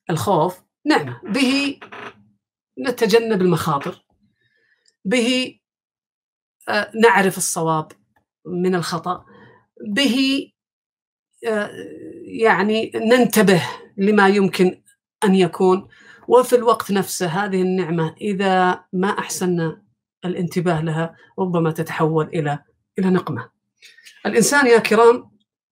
الخوف نعمة، به نتجنب المخاطر، به نعرف الصواب من الخطأ، به يعني ننتبه لما يمكن أن يكون. وفي الوقت نفسه هذه النعمة إذا ما أحسننا الانتباه لها ربما تتحول إلى نقمة. الإنسان يا كرام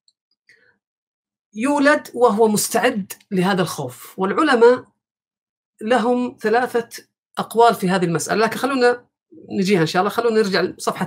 يولد وهو مستعد لهذا الخوف، والعلماء لهم 3 أقوال في هذه المسألة، لكن خلونا نجيها إن شاء الله. خلونا نرجع لصفحة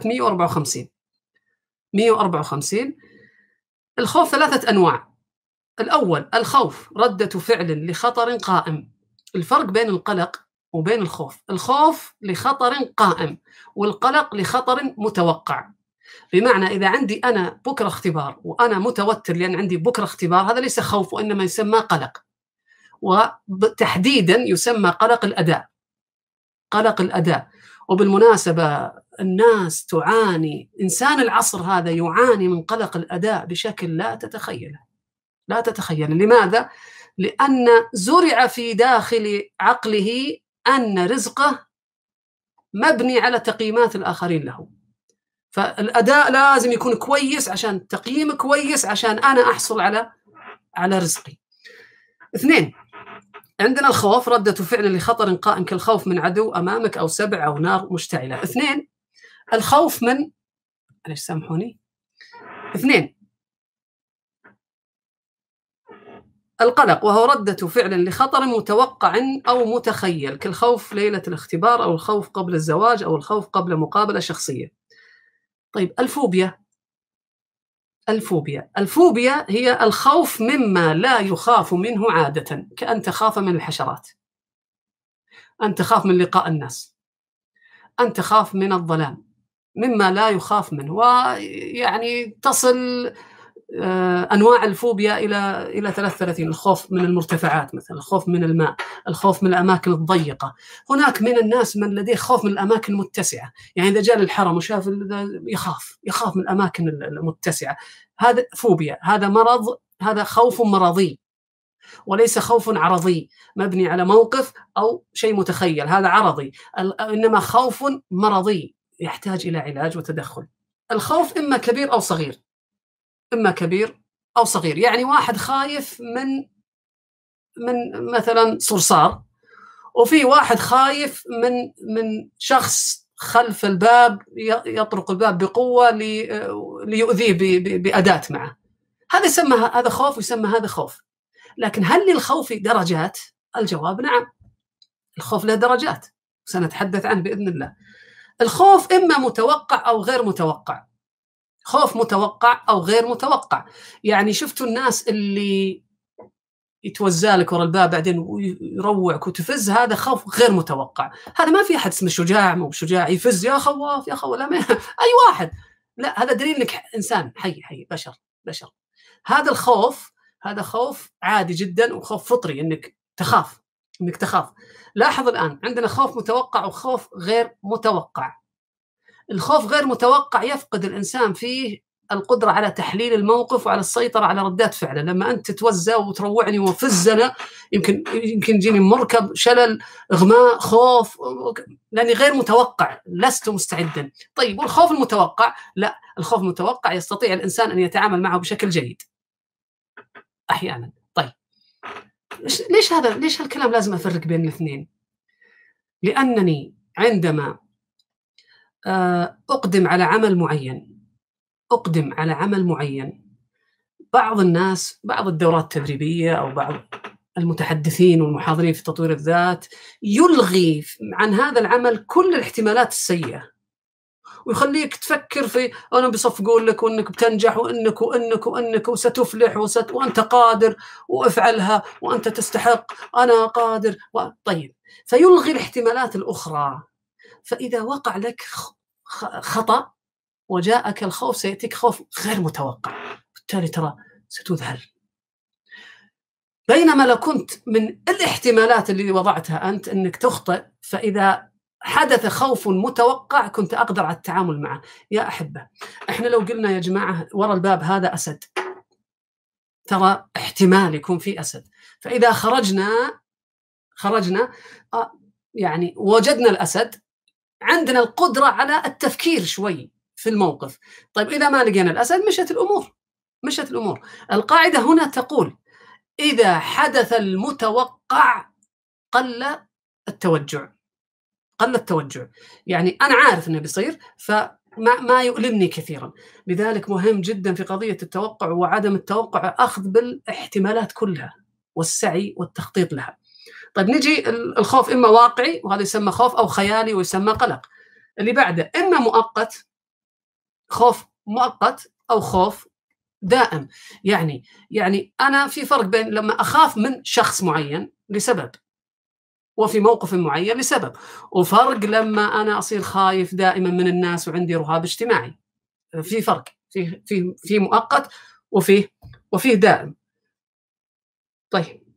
154. الخوف 3 أنواع. الأول الخوف ردة فعل لخطر قائم. الفرق بين القلق وبين الخوف: الخوف لخطر قائم، والقلق لخطر متوقع. بمعنى إذا عندي أنا بكرة اختبار وأنا متوتر لأن عندي بكرة اختبار، هذا ليس خوف وإنما يسمى قلق، وتحديدا يسمى قلق الأداء. قلق الأداء. وبالمناسبة الناس تعاني، إنسان العصر هذا يعاني من قلق الأداء بشكل لا تتخيل. لماذا؟ لأن زرع في داخل عقله أن رزقه مبني على تقييمات الآخرين له، فالأداء لازم يكون كويس عشان تقييم كويس عشان أنا أحصل على رزقي. 2، عندنا الخوف ردة فعل لخطر قائم كالخوف من عدو أمامك أو سبع أو نار مشتعلة. 2 الخوف من 2 القلق، وهو ردة فعل لخطر متوقع أو متخيل كالخوف ليلة الاختبار أو الخوف قبل الزواج أو الخوف قبل مقابلة شخصية. طيب الفوبيا هي الخوف مما لا يخاف منه عادة، كأن تخاف من الحشرات، أن تخاف من لقاء الناس، أن تخاف من الظلام، مما لا يخاف منه. ويعني تصل أنواع الفوبيا إلى 33. الخوف من المرتفعات مثلا، الخوف من الماء، الخوف من الأماكن الضيقة. هناك من الناس من لديه خوف من الأماكن المتسعة، يعني إذا جاء للحرم وشاف يخاف من الأماكن المتسعة. هذا فوبيا، هذا مرض، هذا خوف مرضي وليس خوف عرضي مبني على موقف أو شيء متخيل، هذا عرضي، إنما خوف مرضي يحتاج إلى علاج وتدخل. الخوف إما كبير أو صغير، يعني واحد خايف من مثلا صرصار، وفي واحد خايف من شخص خلف الباب يطرق الباب بقوة ليؤذيه بأداة معه. هذا يسمى هذا خوف ويسمى هذا خوف. لكن هل للخوف درجات؟ الجواب نعم، الخوف له درجات سنتحدث عنه بإذن الله. الخوف إما متوقع أو غير متوقع. خوف متوقع أو غير متوقع، يعني شفتوا الناس اللي يتوزالك ورا الباب بعدين ويروعك وتفز، هذا خوف غير متوقع. هذا ما في أحد اسمه شجاع، مو شجاع يفز يا خواف يا خواف، لا أي واحد، لا، هذا دليل إنك إنسان حي بشر. هذا الخوف هذا خوف عادي جدا وخوف فطري إنك تخاف. لاحظ الآن عندنا خوف متوقع وخوف غير متوقع. الخوف غير متوقع يفقد الإنسان فيه القدرة على تحليل الموقف وعلى السيطرة على ردات فعله. لما أنت تتوزع وتروعني وفزنا يمكن يجيني مركب، شلل، إغماء، خوف، لأني غير متوقع، لست مستعدا. طيب والخوف المتوقع؟ لا، الخوف المتوقع يستطيع الإنسان أن يتعامل معه بشكل جيد أحيانا. طيب ليش هالكلام لازم أفرق بين الاثنين؟ لأنني عندما أقدم على عمل معين، بعض الناس، بعض الدورات التدريبية أو بعض المتحدثين والمحاضرين في تطوير الذات يلغي عن هذا العمل كل الاحتمالات السيئة، ويخليك تفكر في أنا بصفقوا لك وأنك بتنجح وأنك وستفلح وأنت قادر وافعلها وأنت تستحق، أنا قادر طيب، فيلغي الاحتمالات الأخرى. فإذا وقع لك خطأ وجاءك الخوف سيأتيك خوف غير متوقع، بالتالي ترى ستذهل. بينما لو كنت من الاحتمالات اللي وضعتها أنت أنك تخطئ، فإذا حدث خوف متوقع كنت أقدر على التعامل معه. يا أحبة، إحنا لو قلنا يا جماعة ورا الباب هذا أسد، ترى احتمال يكون فيه أسد، فإذا خرجنا يعني وجدنا الأسد، عندنا القدرة على التفكير شوي في الموقف. طيب إذا ما لقينا الأسد مشت الأمور. القاعدة هنا تقول إذا حدث المتوقع قل التوجع. يعني أنا عارف أنه بيصير، فما يؤلمني كثيرا. لذلك مهم جدا في قضية التوقع وعدم التوقع أخذ بالاحتمالات كلها والسعي والتخطيط لها. طيب نجي الخوف، إما واقعي وهذا يسمى خوف، أو خيالي ويسمى قلق. اللي بعده إما مؤقت، خوف مؤقت، أو خوف دائم. يعني أنا في فرق بين لما أخاف من شخص معين لسبب وفي موقف معين لسبب، وفرق لما أنا أصير خايف دائما من الناس وعندي رهاب اجتماعي. في فرق في مؤقت وفيه دائم. طيب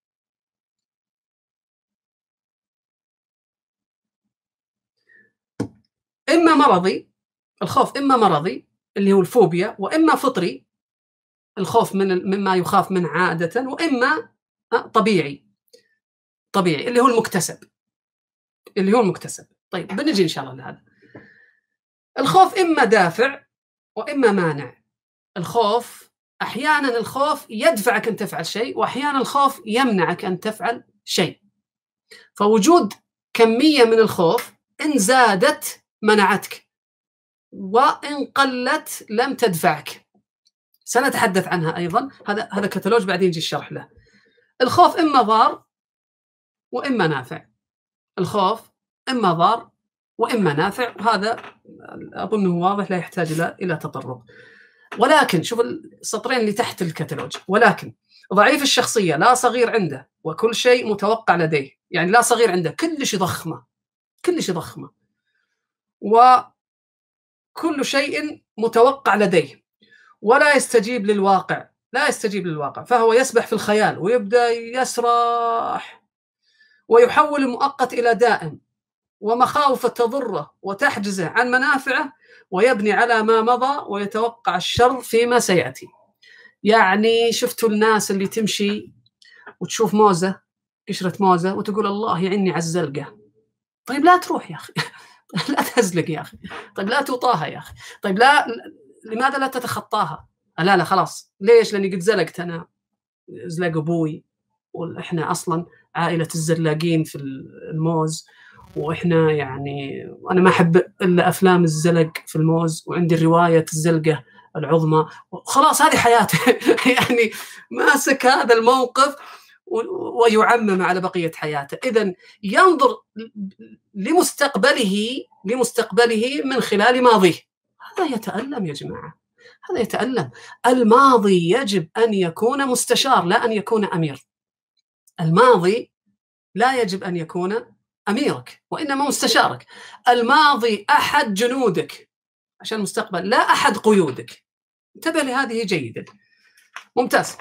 إما مرضي، الخوف إما مرضي اللي هو الفوبيا، وإما فطري الخوف مما يخاف منه عادة، وإما طبيعي اللي هو المكتسب. طيب بنجي إن شاء الله لهذا. الخوف إما دافع وإما مانع. الخوف أحيانا الخوف يدفعك أن تفعل شيء، وأحيانا الخوف يمنعك أن تفعل شيء. فوجود كمية من الخوف إن زادت منعتك، وإن قلت لم تدفعك. سنتحدث عنها أيضا، هذا كتالوج بعدين يجي الشرح له. الخوف إما ضار وإما نافع. الخوف إما ضار وإما نافع، هذا أظنه واضح لا يحتاج إلى تطرق. ولكن شوف السطرين اللي تحت الكتالوج: ولكن ضعيف الشخصية لا صغير عنده وكل شيء متوقع لديه. يعني لا صغير عنده، كل شيء ضخمة، وكل شيء متوقع لديه، ولا يستجيب للواقع، فهو يسبح في الخيال ويبدأ يسرح ويحول المؤقت إلى دائم، ومخاوف تضره وتحجزه عن منافعه، ويبني على ما مضى ويتوقع الشر فيما سيأتي. يعني شفتوا الناس اللي تمشي وتشوف موزة، قشرة موزة، وتقول الله يعيني على الزلقة. طيب لا تروح يا أخي لا تهزلق يا أخي. طيب لا توطاها يا أخي. طيب لماذا لا تتخطاها؟ لا خلاص. ليش؟ لأني قد زلقت أنا، زلق أبوي، وإحنا أصلا عائلة الزلاقين في الموز، وإحنا يعني أنا ما أحب إلا أفلام الزلق في الموز، وعندي رواية الزلقة العظمى، خلاص هذه حياته يعني ماسك هذا الموقف ويعمم على بقية حياته. إذن ينظر لمستقبله من خلال ماضيه. هذا يتألم يا جماعة، هذا يتألم. الماضي يجب أن يكون مستشار لا أن يكون أمير. الماضي لا يجب أن يكون أميرك وإنما مستشارك. الماضي أحد جنودك عشان المستقبل، لا أحد قيودك. انتبه لهذه جيدا. ممتاز.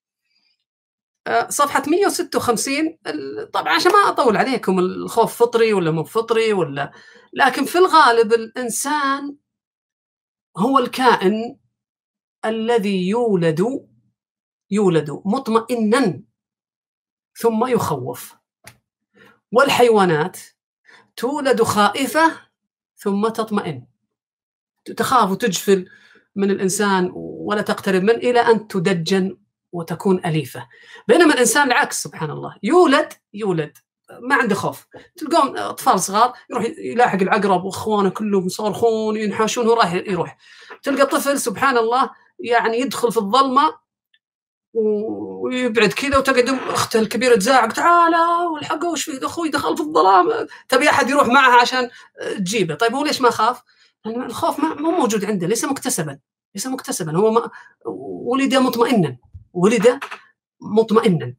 صفحة 156. طبعا عشان ما أطول عليكم، الخوف فطري ولا مو فطري ولا، لكن في الغالب الإنسان هو الكائن الذي يولد مطمئنا ثم يخوف، والحيوانات تولد خائفة ثم تطمئن، تخاف وتجفل من الإنسان ولا تقترب منه إلى أن تدجن وتكون أليفة. بينما الإنسان العكس، سبحان الله، يولد ما عنده خوف. تلقون أطفال صغار يروح يلاحق العقرب وإخوانه كلهم يصارخون ينحاشون وراح يروح. تلقى طفل سبحان الله يعني يدخل في الظلمة ويبعد كذا، وتقعد أخته الكبيرة تزاعق تعالى والحقه وش في أخوي دخل في الظلام، تبي أحد يروح معه عشان تجيبه. طيب هو ليش ما خاف؟ لأن الخوف مو موجود عنده، ليس مكتسبا، هو ولد مطمئنا.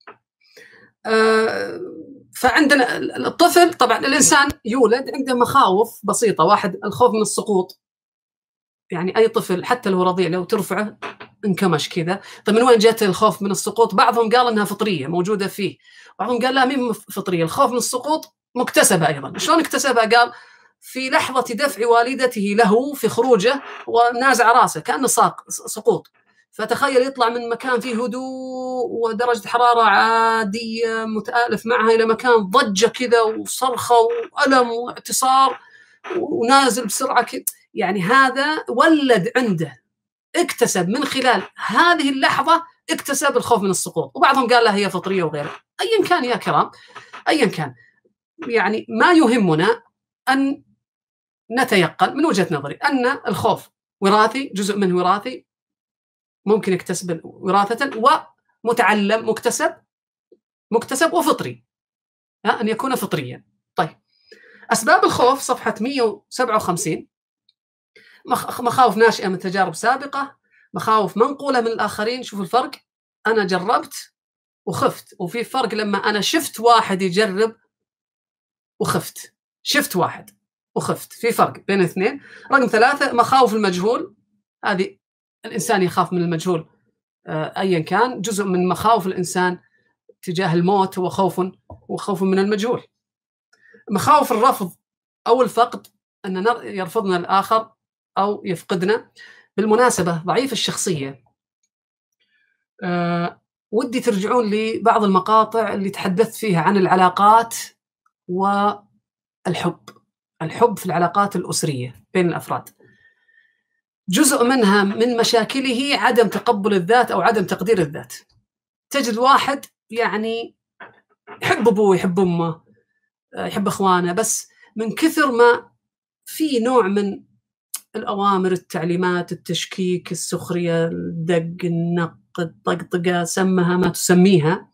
فعندنا الطفل، طبعا الإنسان يولد عنده مخاوف بسيطة. واحد، الخوف من السقوط، يعني أي طفل حتى لو رضيع لو ترفعه انكمش كذا. طيب من وين جاءت الخوف من السقوط؟ بعضهم قال أنها فطرية موجودة فيه، بعضهم قال لا مين فطرية. الخوف من السقوط مكتسبة أيضا. شلون اكتسبها؟ قال في لحظة دفع والدته له في خروجه ونازع راسه كأنه سقوط، فتخيل يطلع من مكان فيه هدوء ودرجة حرارة عادية متآلف معها إلى مكان ضجة كذا وصرخة وألم واعتصار ونازل بسرعة كذا. يعني هذا ولد عنده، اكتسب من خلال هذه اللحظة، اكتسب الخوف من السقوط. وبعضهم قال لا هي فطرية وغيرها. أيا كان يا كرام، أيا كان، يعني ما يهمنا أن نتيقن من وجهة نظري أن الخوف وراثي، جزء منه وراثي ممكن يكتسب وراثة، ومتعلم مكتسب وفطري، أن يكون فطريا. طيب، أسباب الخوف صفحة 157. مخاوف ناشئة من تجارب سابقة، مخاوف منقولة من الآخرين. شوفوا الفرق، أنا جربت وخفت، وفي فرق لما أنا شفت واحد يجرب وخفت، شفت واحد وخفت، في فرق بين الاثنين. رقم 3 مخاوف المجهول. هذه الإنسان يخاف من المجهول أيا كان، جزء من مخاوف الإنسان تجاه الموت هو خوف من المجهول. مخاوف الرفض أو الفقد، أن يرفضنا الآخر أو يفقدنا. بالمناسبة ضعيف الشخصية، ودي ترجعون لبعض المقاطع اللي تحدثت فيها عن العلاقات والحب، الحب في العلاقات الأسرية بين الأفراد. جزء منها من مشاكله عدم تقبل الذات أو عدم تقدير الذات. تجد واحد يعني يحب أبوه، يحب أمه، يحب أخوانه، بس من كثر ما في نوع من الأوامر، التعليمات، التشكيك، السخرية، الدق، النق، الطقطقة، سمها ما تسميها،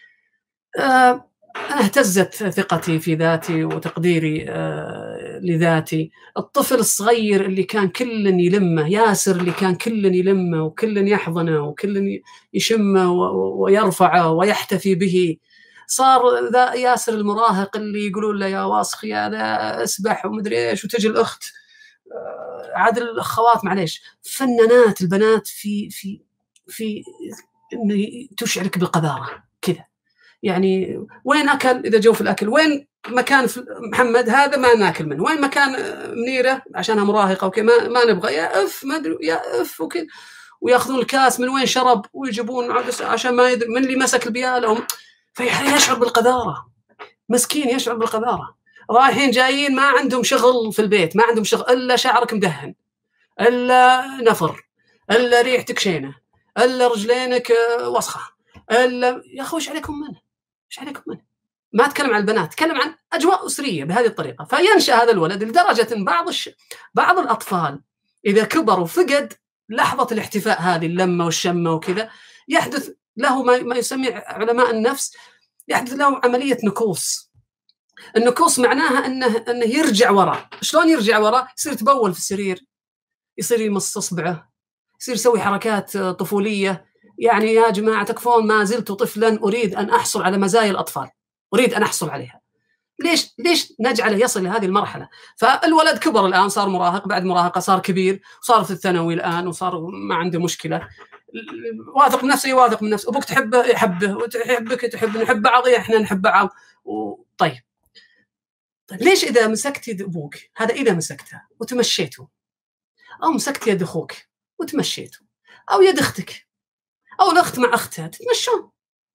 اهتزت ثقتي في ذاتي وتقديري لذاتي. الطفل الصغير اللي كان كل يلمه، ياسر اللي كان كل يلمه وكل يحضنه وكل يشمه ويرفعه ويحتفي به، صار ذا ياسر المراهق اللي يقولون له يا واصخ يا ذا اسبح ومدري ايش، وتجي الأخت عاد الأخوات معليش فنانات البنات في إنه تشعرك بالقذارة كذا. يعني وين أكل إذا جو في الأكل، وين مكان محمد هذا ما ناكل منه، وين مكان منيرة عشانها مراهقة وكذا ما نبغى، يا أف ما أدري يا أف وكذا، ويأخذون الكاس من وين شرب ويجيبون عشان ما يدري من اللي مسك البيالة، فيشعر بالقذارة، مسكين يشعر بالقذارة. رايحين جايين ما عندهم شغل في البيت، ما عندهم شغل إلا شعرك مدهن، إلا نفر، إلا ريحتك شينة، إلا رجلينك وسخة، إلا يا أخوي إيش عليكم منه، إيش عليكم منه. ما أتكلم عن البنات، أتكلم عن أجواء أسرية بهذه الطريقة. فينشأ هذا الولد لدرجة إن بعض الأطفال إذا كبروا فقد لحظة الاحتفاء هذه، اللمة والشمة وكذا، يحدث له ما يسمي علماء النفس، يحدث له عملية نكوص. النكوص معناها أنه يرجع وراء. شلون يرجع وراء؟ يصير يتبول في السرير، يصير يمص إصبعه، يصير يسوي حركات طفولية. يعني يا جماعة تكفون، ما زلت طفلا أريد أن أحصل على مزايا الأطفال، أريد أن أحصل عليها. ليش نجعله يصل لهذه المرحلة؟ فالولد كبر الآن، صار مراهق، بعد مراهقة صار كبير، صار في الثانوي الآن وصار ما عنده مشكلة، واثق من نفسه، يواثق من نفسه، أبوك تحبه يحبه، وتحبك تحب، نحب بعض، إحنا نحب بعض. طيب ليش إذا مسكت يد أبوك، هذا إذا مسكتها وتمشيته، أو مسكت يد أخوك وتمشيته، أو يد أختك، أو الأخت مع أختها تتمشون،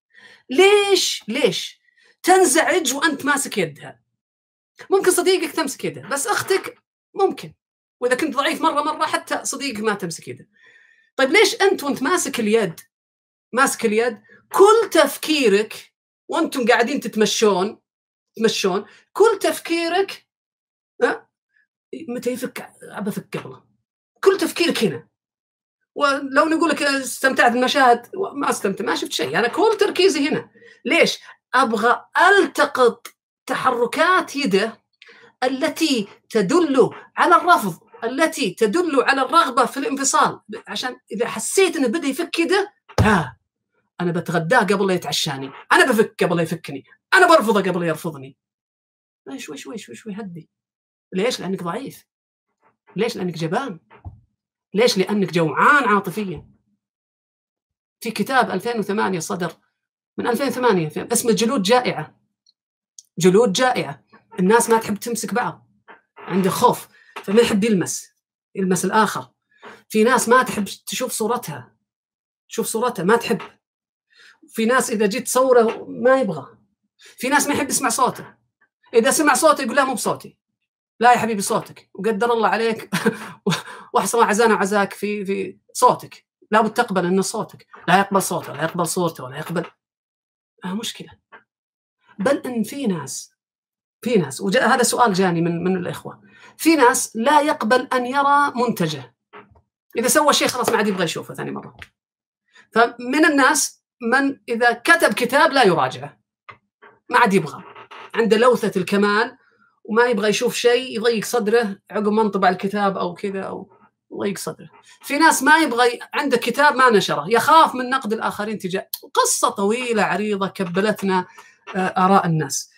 ليش تنزعج وأنت ماسك يدها؟ ممكن صديقك تمسك يده، بس أختك ممكن، وإذا كنت ضعيف مرة حتى صديقك ما تمسك يده. طيب ليش أنت وأنت ماسك اليد كل تفكيرك وأنتم قاعدين تتمشون، كل تفكيرك متى يفك، أبفك قبله، كل تفكيرك هنا. ولو نقول لك استمتعت بالمشاهد، ما استمتع، ما شفت شيء، أنا كل تركيزي هنا. ليش؟ أبغى ألتقط تحركات يده التي تدل على الرفض، التي تدل على الرغبة في الانفصال، عشان إذا حسيت إنه بدأ يفك يده، أنا بتغداه قبل لا يتعشاني، أنا بفك قبل لا يفكني، أنا برفضه قبل لا يرفضني. شوي هدي. ليش؟ لأنك ضعيف. ليش؟ لأنك جبان. ليش؟ لأنك جوعان عاطفيا. في كتاب 2008 صدر من 2008 اسمه جلود جائعة. الناس ما تحب تمسك بعض، عنده خوف، فما يحب يلمس الآخر. في ناس ما تحب تشوف صورتها، شوف صورته ما تحب. في ناس إذا جيت تصوره ما يبغى. في ناس ما يحب يسمع صوته، إذا سمع صوته يقول لا مو بصوتي. لا يا حبيبي صوتك، وقدر الله عليك واحسن عزانا وعزاك في صوتك، لابد تقبل أن صوتك. لا يقبل صوته ولا يقبل صورته ولا يقبل، مشكلة. بل إن في ناس هذا سؤال جاني من الإخوة، في ناس لا يقبل أن يرى منتجه، إذا سوى شيء خلاص ما عاد يبغى يشوفه ثاني مرة. فمن الناس من إذا كتب كتاب لا يراجعه، ما عاد يبغى، عنده لوثة الكمال وما يبغى يشوف شيء يضيق صدره عقب ما انطبع الكتاب أو كذا، أو يضيق صدره. في ناس ما يبغى، عنده كتاب ما نشره، يخاف من نقد الآخرين تجاه. قصة طويلة عريضة كبلتنا آراء الناس.